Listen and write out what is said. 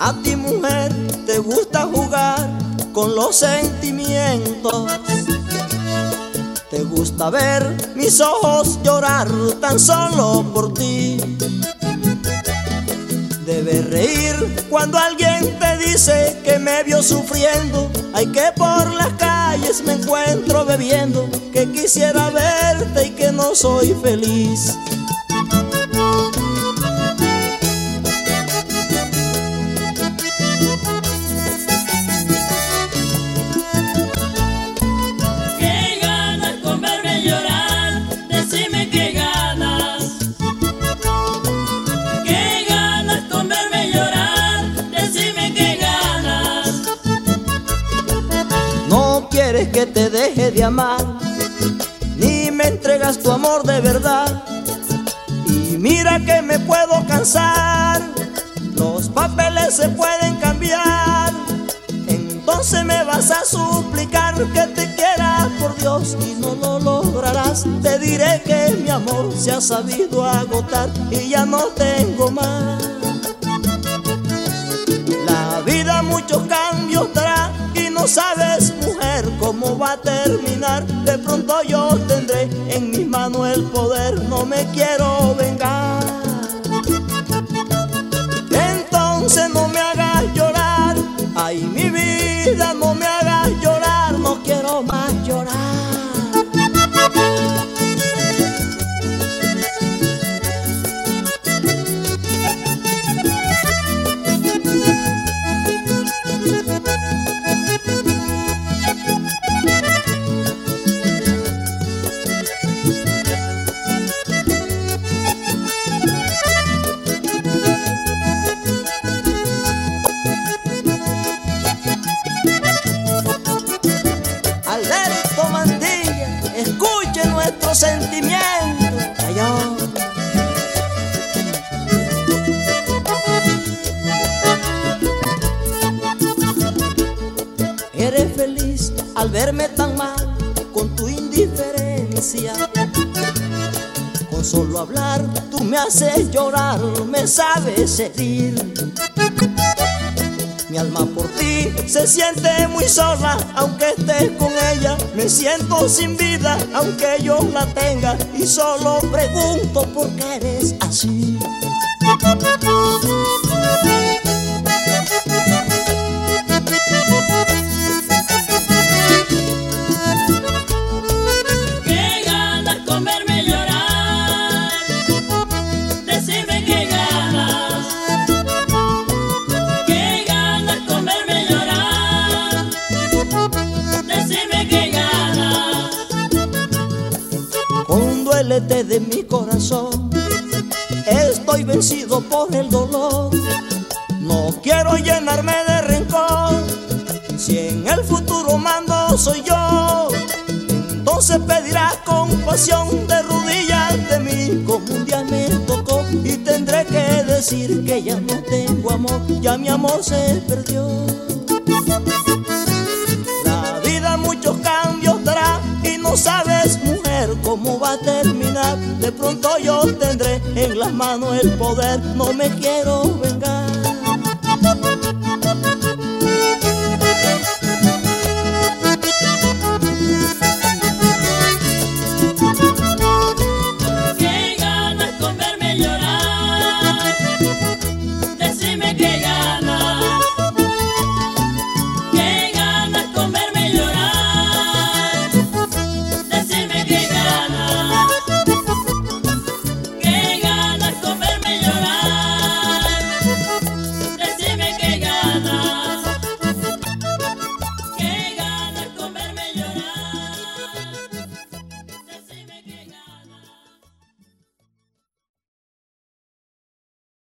A ti, mujer, te gusta jugar con los sentimientos. Te gusta ver mis ojos llorar tan solo por ti. Debes reír cuando alguien te dice que me vio sufriendo. Ay, que por las calles me encuentro bebiendo, que quisiera verte y que no soy feliz. Qué ganas con verme llorar, decime qué ganas. Qué ganas con verme llorar, decime qué ganas. No quieres que te deje de amar, ni me entregas tu amor de verdad. Y mira que me puedo cansar, los papeles se pueden cambiar. Entonces me vas a suplicar que te quiera por Dios y no lo lograrás. Te diré que mi amor se ha sabido agotar y ya no tengo más. La vida muchos cambios trae y no sabes, mujer, cómo va a terminar. De pronto yo tendré en mis manos el poder, no me quiero vengar. Entonces no me hagas llorar, ay mi vida, no me hagas llorar, no quiero más llorar. Alberto Mantilla, escuche nuestro sentimiento. Ayó. Eres feliz al verme tan mal con tu indiferencia. Con solo hablar tú me haces llorar, me sabes herir. Mi alma por ti se siente muy sola, aunque estés con ella. Me siento sin vida, aunque yo la tenga. Y solo pregunto por qué eres así. Qué ganas con verme llorar, decime qué ganas. Qué ganas con verme llorar, decime qué ganas. Conduélete de mi corazón, estoy vencido por el dolor. No quiero llenarme de rencor, si en el futuro mando soy yo. Entonces pedirás compasión de rodillas de mí, como un día me tocó. Y tendré que decir que ya no tengo amor, ya mi amor se perdió. La vida muchos cambios dará y no sabes, mujer, cómo va a terminar. De pronto yo tendré en las manos el poder, no me quiero vengar.